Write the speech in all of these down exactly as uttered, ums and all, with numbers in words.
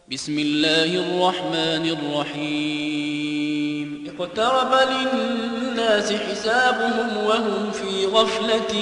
بسم الله الرحمن الرحيم اقترب للناس حسابهم وهم في غفلة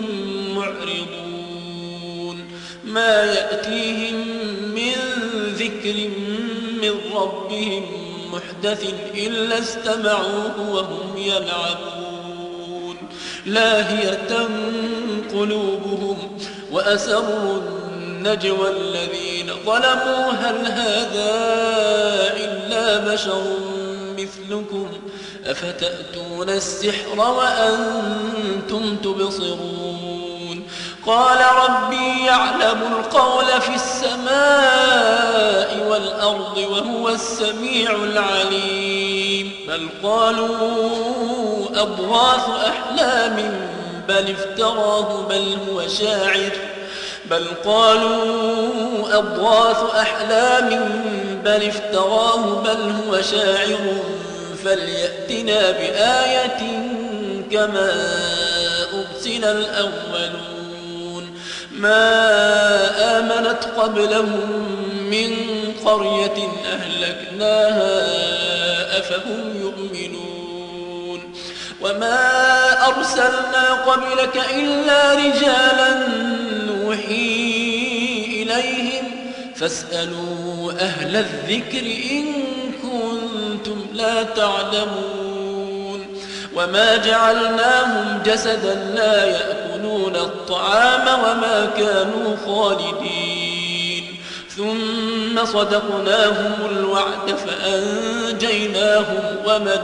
معرضون ما يأتيهم من ذكر من ربهم محدث إلا استمعوه وهم يلعبون لاهية قلوبهم وأسروا النجوى الذين ظلموا هل هذا إلا بشر مثلكم أفتأتون السحر وأنتم تبصرون قال ربي يعلم القول في السماء والأرض وهو السميع العليم بل قالوا أضغاث أحلام بل افتراه بل هو شاعر بل قالوا أضغاث أحلام بل افتراه بل هو شاعر فليأتنا بآية كما أرسل الأولون ما آمنت قبلهم من قرية أهلكناها أفهم يؤمنون وما أرسلنا قبلك إلا رجالا نوحي إليهم فاسألوا أهل الذكر إن كنتم لا تعلمون وما جعلناهم جسدا لا يأكلون الطعام وما كانوا خالدين ثم صدقناهم الوعد فأنجيناهم ومن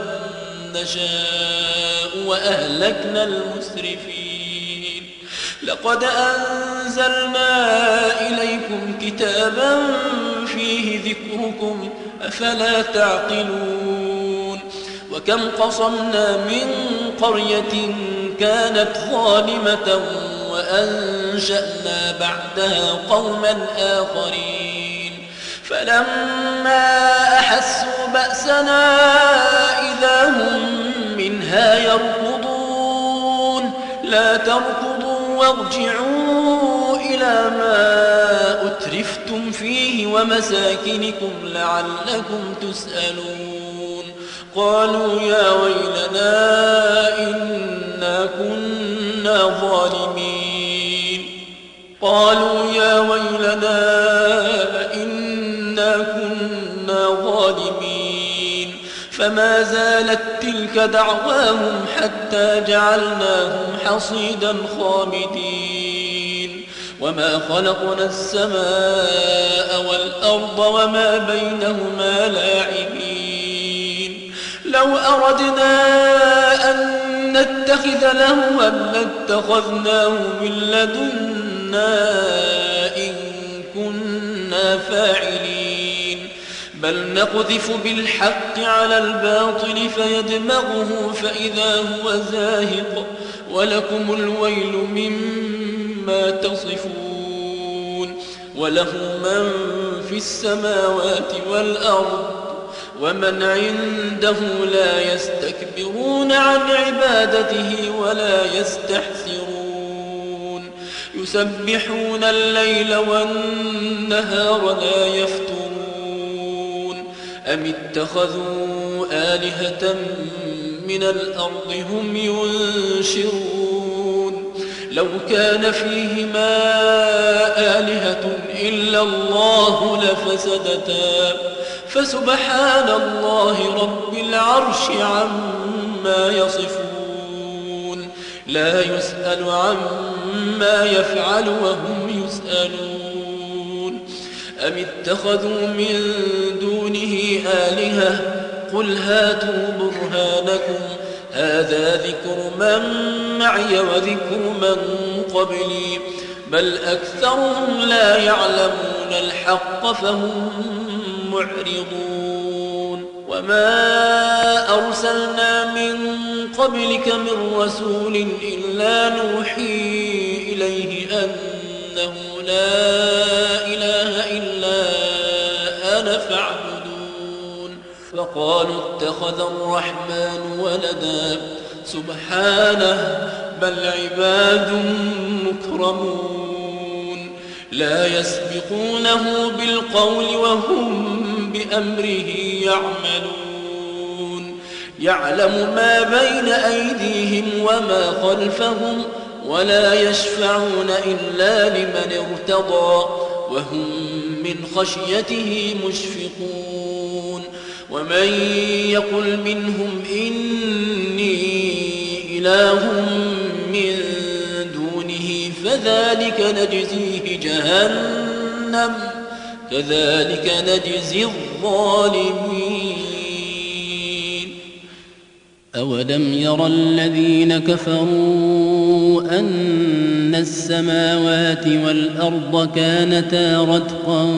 نشاء وأهلكنا المسرفين لقد أنزلنا إليكم كتابا فيه ذكركم أفلا تعقلون وكم قصمنا من قرية كانت ظالمة وأنشأنا بعدها قوما آخرين فلما أحسوا بأسنا إذا هم منها يركضون لا تركضوا وارجعوا إلى ما أترفتم فيه ومساكنكم لعلكم تسألون قالوا يا ويلنا إنا كنا ظالمين قالوا يا ويلنا إنا كنا ظالمين فما زالت تلك دعواهم حتى جعلناهم حصيدا خامدين وما خلقنا السماء والأرض وما بينهما لاعبين لو أردنا أن نتخذ لهوا لاتخذناه من لدنا إن كنا فاعلين بل نقذف بالحق على الباطل فيدمغه فإذا هو زاهق ولكم الويل مما تصفون وله من في السماوات والأرض ومن عنده لا يستكبرون عن عبادته ولا يستحسرون يسبحون الليل والنهار لا يفترون أم اتخذوا آلهة من الأرض هم ينشرون لو كان فيهما آلهة إلا الله لفسدتا فسبحان الله رب العرش عما يصفون لا يسأل عما يفعل وهم يسألون أم اتخذوا من دونه آلهة قل هاتوا برهانكم هذا ذكر من معي وذكر من قبلي بل أكثرهم لا يعلمون الحق فهم معرضون وما أرسلنا من قبلك من رسول إلا نوحي إليه أنه لا إله إلا أنا فاعبدون فقالوا اتخذ الرحمن ولدا سبحانه بل عباد مكرمون لا يسبقونه بالقول وهم بأمره يعملون يعلم ما بين أيديهم وما خلفهم ولا يشفعون إلا لمن ارتضى وهم من خشيته مشفقون ومن يقل منهم إني إله من دونه فذلك نجزيه جهنم كذلك نجزي الظالمين أولم ير الذين كفروا أن السماوات والأرض كانتا رتقا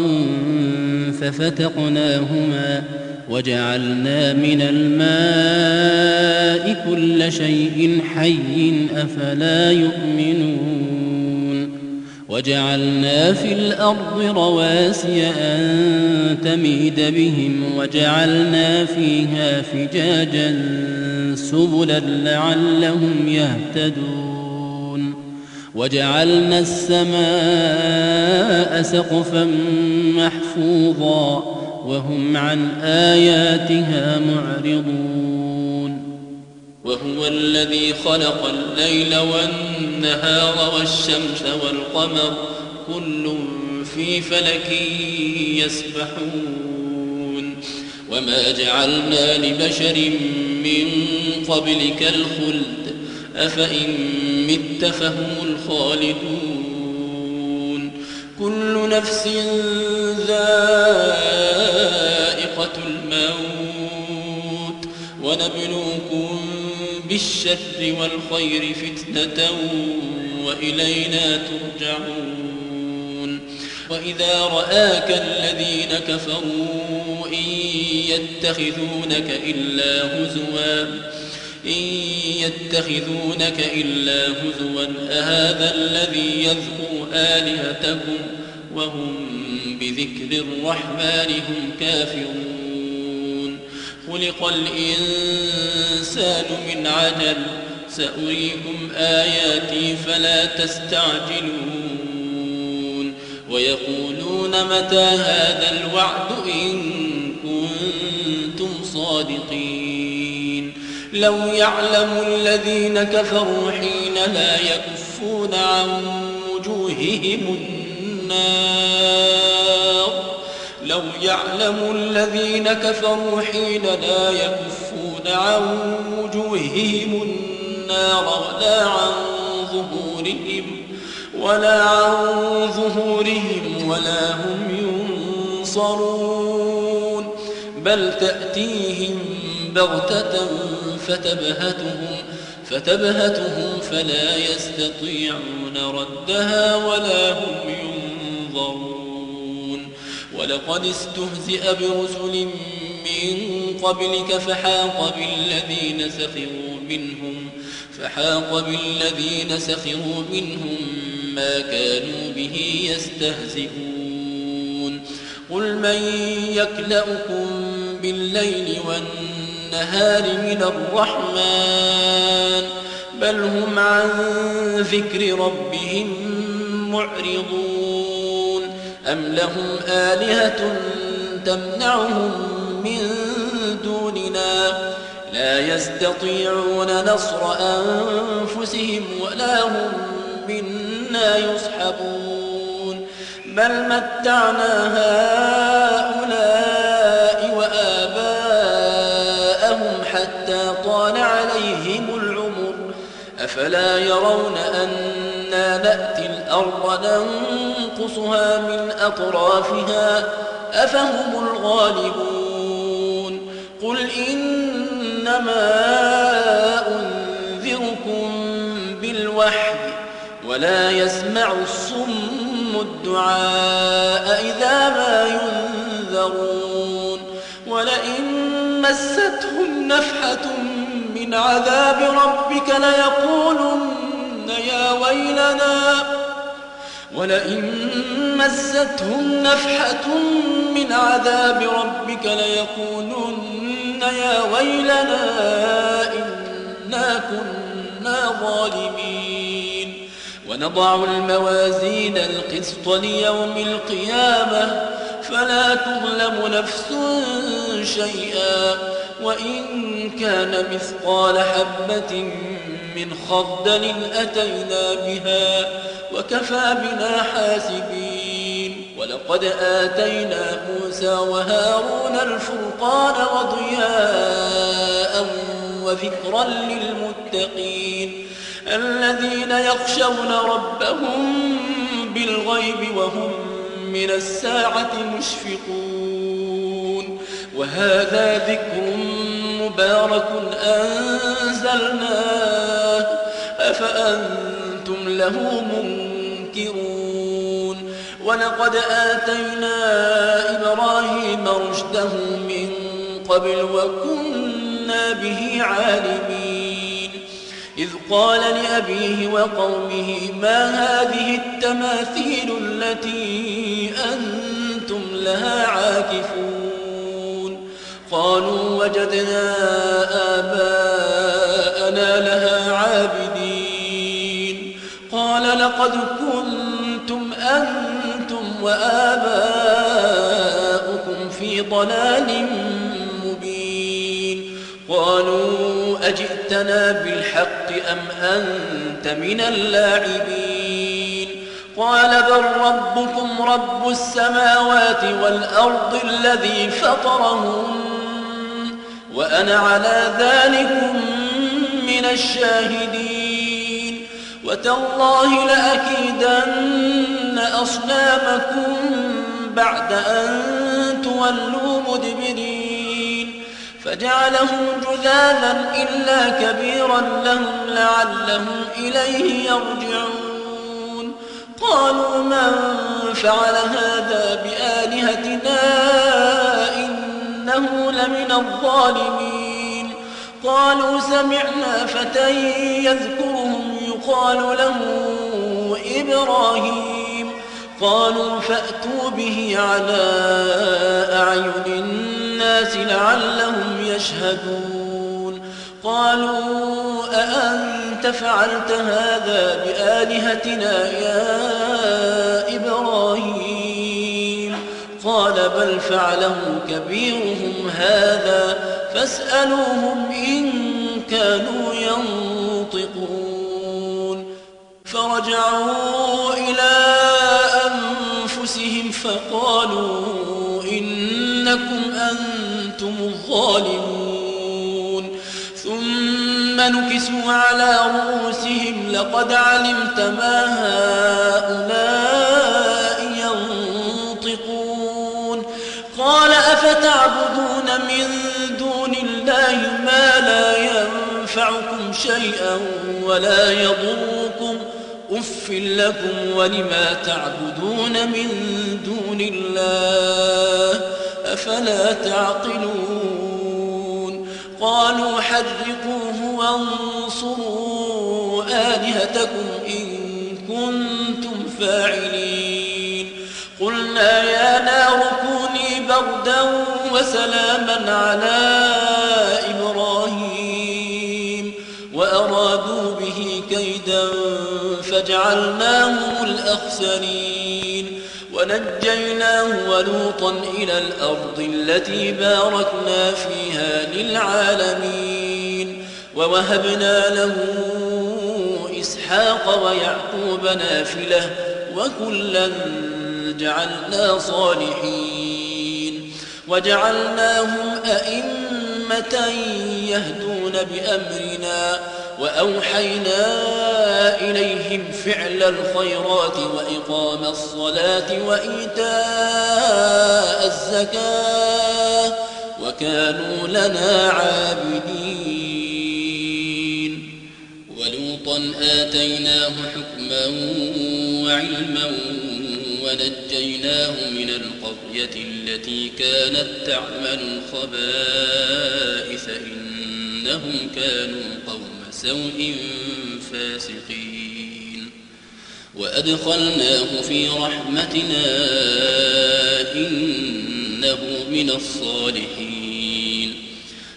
ففتقناهما وجعلنا من الماء كل شيء حي أفلا يؤمنون وجعلنا في الأرض رواسي أن تميد بهم وجعلنا فيها فجاجا سبلا لعلهم يهتدون وجعلنا السماء سقفا محفوظا وهم عن آياتها معرضون وهو الذي خلق الليل والنهار والشمس والقمر كل في فلك يسبحون وما جعلنا لبشر من قبلك الخلد أفإن مت فهم الخالدون كل نفس ذائقة الموت ونبلوكم بالشر والخير فتنة وإلينا ترجعون وإذا رآك الذين كفروا إن يتخذونك إلا هزوا إن يتخذونك إلا هزوا أهذا الذي يذكر آلهتكم وهم بذكر الرحمن هم كافرون خلق الإنسان من عجل سأريكم آياتي فلا تستعجلون ويقولون متى هذا الوعد إن كنتم صادقين لو يعلم الذين كفروا حين لا يكفون عن وجوههم النار لو يعلم الذين كفروا حين لا يكفون عن وجوههم النار ولا عن ظهورهم ولا عن ظهورهم ولا هم ينصرون بل تأتيهم بغتة فتبهتهم فتبهتهم فلا يستطيعون ردها ولا هم ينظرون ولقد استهزئ برسل من قبلك فحاق بالذين سخروا منهم فحاق بالذين سخروا منهم ما كانوا به يستهزئون قل من يكلؤكم بالليل والنهار من الرحمن بل هم عن ذكر ربهم معرضون أم لهم آلهة تمنعهم من دوننا لا يستطيعون نصر أنفسهم ولا هم منا يصحبون بل متعنا هؤلاء وآباءهم حتى طال عليهم العمر أفلا يرون أنا نأتي الأرض ننقصها من أطرافها أفهم الغالبون قل إنما أنذركم بالوحي ولا يسمع الصم الدعاء إذا ما ينذرون ولئن مستهم نفحة من عذاب ربك ليقولن يا ويلنا ولئن مستهم نفحة من عذاب ربك ليقولن يا ويلنا إنا كنا ظالمين ونضع الموازين القسط ليوم القيامة فلا تظلم نفس شيئا وإن كان مثقال حبة من خردل أتينا بها وكفى بنا حاسبين ولقد آتينا موسى وهارون الفرقان وضياء وذكرا للمتقين الذين يخشون ربهم بالغيب وهم من الساعة مشفقون وهذا ذكر مبارك أنزلناه أفأنتم له منكرون ولقد آتينا إبراهيم رشده من قبل وكنا به عالمين إذ قال لأبيه وقومه ما هذه التماثيل التي أنتم لها عاكفون قالوا وجدنا آباءنا لها عابدين قال لقد كنتم أنتم وآباؤكم في ضلال مبين قالوا أجئتنا بالحق أم أنت من اللاعبين قال بل ربكم رب السماوات والأرض الذي فطرهن وأنا على ذلكم من الشاهدين وتالله لأكيدن أصنامكم بعد أن تولوا مدبرين فجعلهم جذاذا إلا كبيرا لهم لعلهم إليه يرجعون قالوا من فعل هذا بآلهتنا إنه لمن الظالمين قالوا سمعنا فتى يذكرهم يقال له إبراهيم قالوا فأتوا به على أعين الناس لعلهم يشهدون قالوا أأنت فعلت هذا بآلهتنا يا إبراهيم قال بل فعله كبيرهم هذا فاسألوهم إن كانوا ينطقون فرجعوا إلى أنفسهم فقالوا إنكم أنتم الظالمون ثم نكسوا على رؤوسهم لقد علمت ما هؤلاء ينطقون قال أفتعبدون من دون الله ما لا ينفعكم شيئا ولا يضركم أف لكم ولما تعبدون من دون الله أفلا تعقلون قالوا حرقوه وانصروا آلهتكم إن كنتم فاعلين قلنا يا نار كوني بردا وسلاما على إبراهيم وأرادوا به كيدا فجعلناهم الأخسرين ونجيناه ولوطا إلى الأرض التي باركنا فيها للعالمين ووهبنا له إسحاق ويعقوب نافلة وكلا جعلنا صالحين وجعلناهم أئمة يهدون بأمرنا وأوحينا إليهم فعل الخيرات وإقام الصلاة وإيتاء الزكاة وكانوا لنا عابدين ولوطا آتيناه حكما وعلما ونجيناه من القرية التي كانت تعمل الخبائث إنهم كانوا قوم سوء فاسقين وأدخلناه في رحمتنا إنه من الصالحين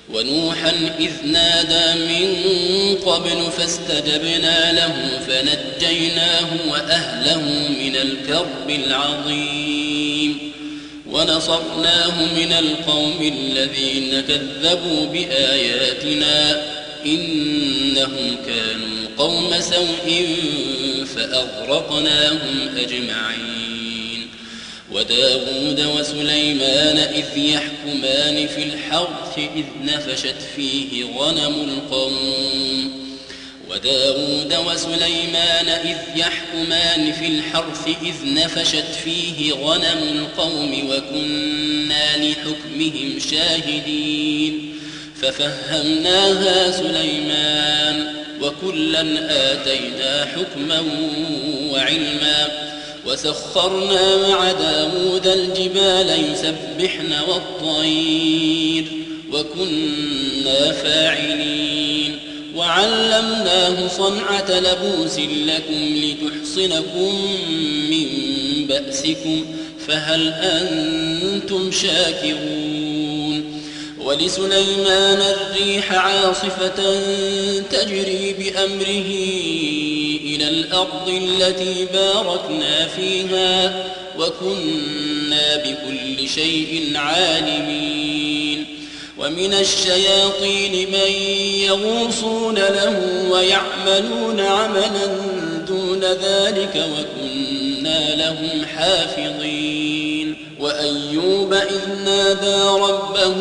ونوحا إذ نادى من قبل فاستجبنا له فنجيناه فنجيناه وأهله من الكرب العظيم ونصرناه من القوم الذين كذبوا بآياتنا إنهم كانوا قوم سوء فأغرقناهم أجمعين وداود وسليمان إذ يحكمان في الحرث إذ نفشت فيه غنم القوم وداود وسليمان إذ يحكمان في الحرث إذ نفشت فيه غنم القوم وكنا لحكمهم شاهدين ففهمناها سليمان وكلا آتينا حكما وعلما وسخرنا مع داود الجبال يسبحن والطير وكنا فاعلين وعلمناه صنعة لبوس لكم لتحصنكم من بأسكم فهل أنتم شاكرون ولسليمان الريح عاصفة تجري بأمره إلى الأرض التي باركنا فيها وكنا بكل شيء عالمين ومن الشياطين من يغوصون له ويعملون عملا دون ذلك وكنا لهم حافظين وأيوب إذ نادى ربه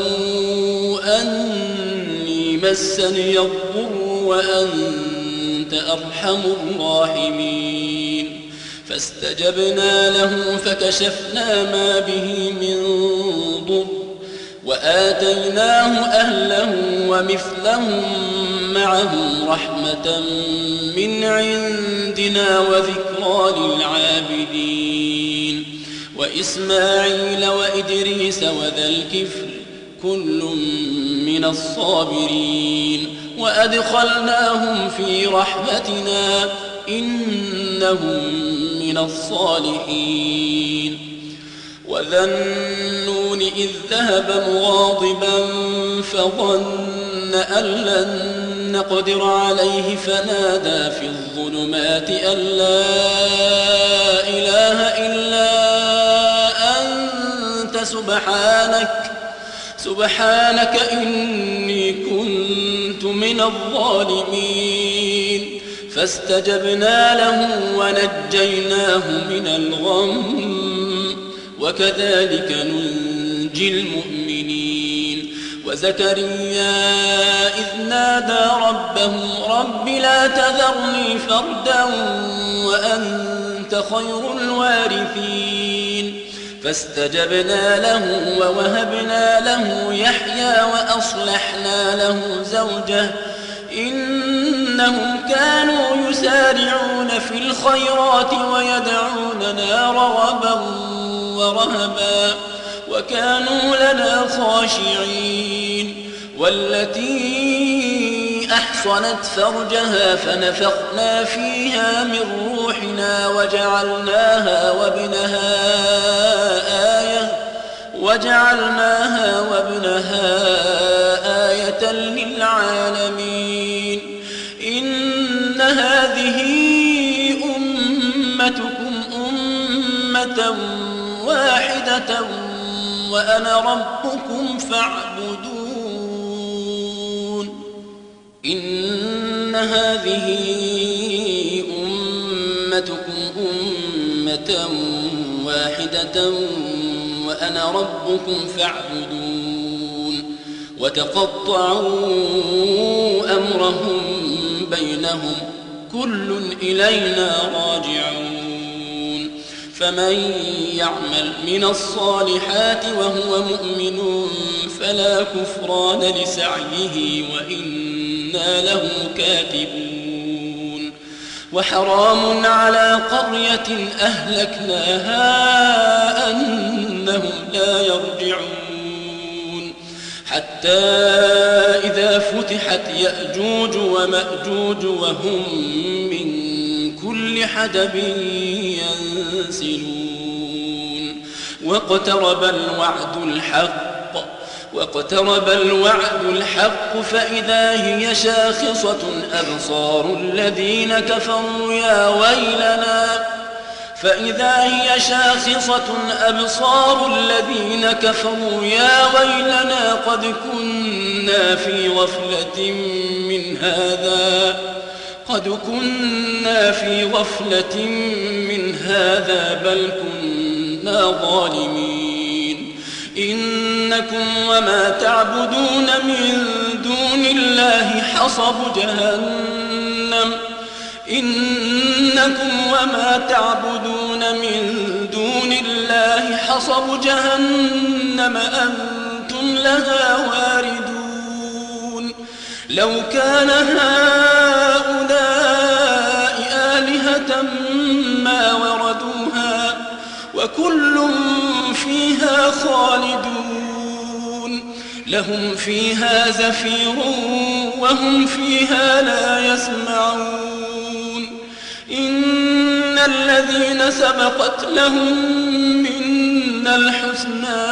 أني مسني الضر وأنت أرحم الراحمين فاستجبنا له فكشفنا ما به من ضر وآتيناه أهله ومثلهم معهم رحمة من عندنا وذكرى للعابدين وإسماعيل وإدريس وذا الكفل كل من الصابرين وأدخلناهم في رحمتنا إنهم من الصالحين وذا النون إذ ذهب مغاضبا فظن أن لن نقدر عليه فنادى في الظلمات أن لا إله إلا أنت سبحانك سبحانك إني كنت من الظالمين فاستجبنا له ونجيناه من الغم وكذلك ننجي المؤمنين وزكريا إذ نادى ربه رب لا تذرني فردا وأنت خير الوارثين فاستجبنا له ووهبنا له يحيى وأصلحنا له زوجه إنهم كانوا يسارعون في الخيرات ويدعوننا رغبا ورهبا وكانوا لنا خاشعين والتي أحصنت فرجها فنفخنا فيها من روحنا وجعلناها وابنها آية وجعلناها وابنها آية للعالمين إن هذه أمتكم أمة واحدة وأنا ربكم فاعبدون إن هذه أمتكم أمة واحدة وأنا ربكم فاعبدون وتقطعوا أمرهم بينهم كل إلينا راجعون فمن يعمل من الصالحات وهو مؤمن فلا كفران لسعيه وإنا له كاتبون وحرام على قرية أهلكناها أنهم لا يرجعون حتى إذا فتحت يأجوج ومأجوج وهم من كل حدب ينسلون واقترب الوعد الحق واقترب الوعد الحق فإذا هي شاخصة أبصار الذين كفروا يا ويلنا فإذا هي شاخصة أبصار الذين كفروا يا ويلنا قد كنا في غفلة من هذا قد كنا في غفلة من هذا بل كنا ظالمين إنكم وما تعبدون من دون الله حصب جهنم إنكم وما تعبدون من دون الله حصب جهنم أنتم لها واردون لو كان هؤلاء آلهة ما وردوها وكل فيها خالدون لهم فيها زفير وهم فيها لا يسمعون إن الذين سبقت لهم منا الحسنى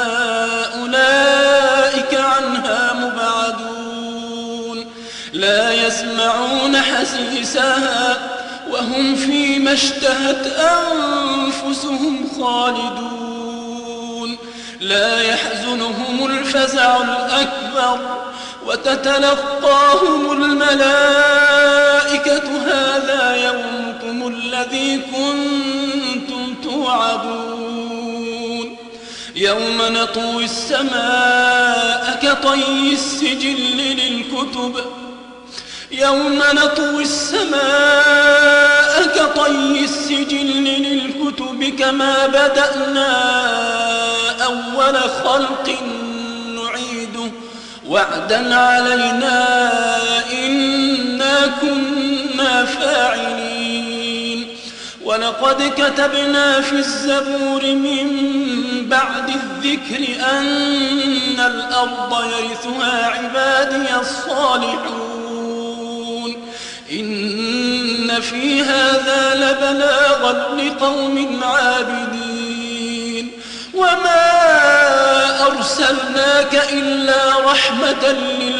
أولئك عنها مبعدون لا يسمعون حسيسها وهم فيما اشتهت أنفسهم خالدون لا يحزنهم الفزع الأكبر وتتلقاهم الملائكة هذا يومكم الذي كنتم توعدون يوم نطوي السماء كطي السجل للكتب يوم نطوي السماء كطي السجل للكتب كما بدأنا أول خلق نعيده وعدا علينا إنا كنا فاعلين ولقد كتبنا في الزبور من بعد الذكر أن الأرض يرثها عبادي الصالحون إن في هذا لبلاغا لقوم عابدين وما أرسلناك إلا رحمة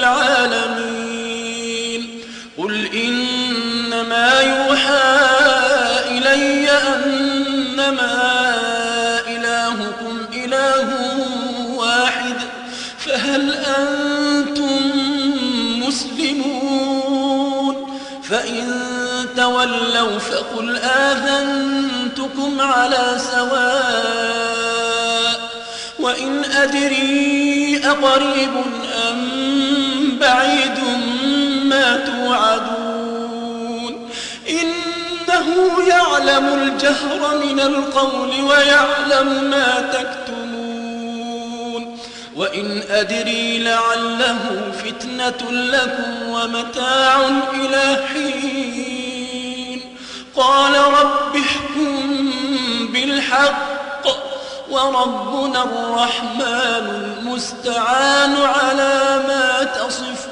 للعالمين قل إنما يوحى إلي أنما إلهكم إله واحد فهل أنتم مسلمون فإن تولوا فقل آذنتكم على سواء وإن أدري أقريب أم بعيد ما توعدون إنه يعلم الجهر من القول ويعلم ما تكتمون وإن أدري لعله فتنة لكم ومتاع إلى حين قال رب احكم بالحق وربنا الرحمن المستعان على ما تصفون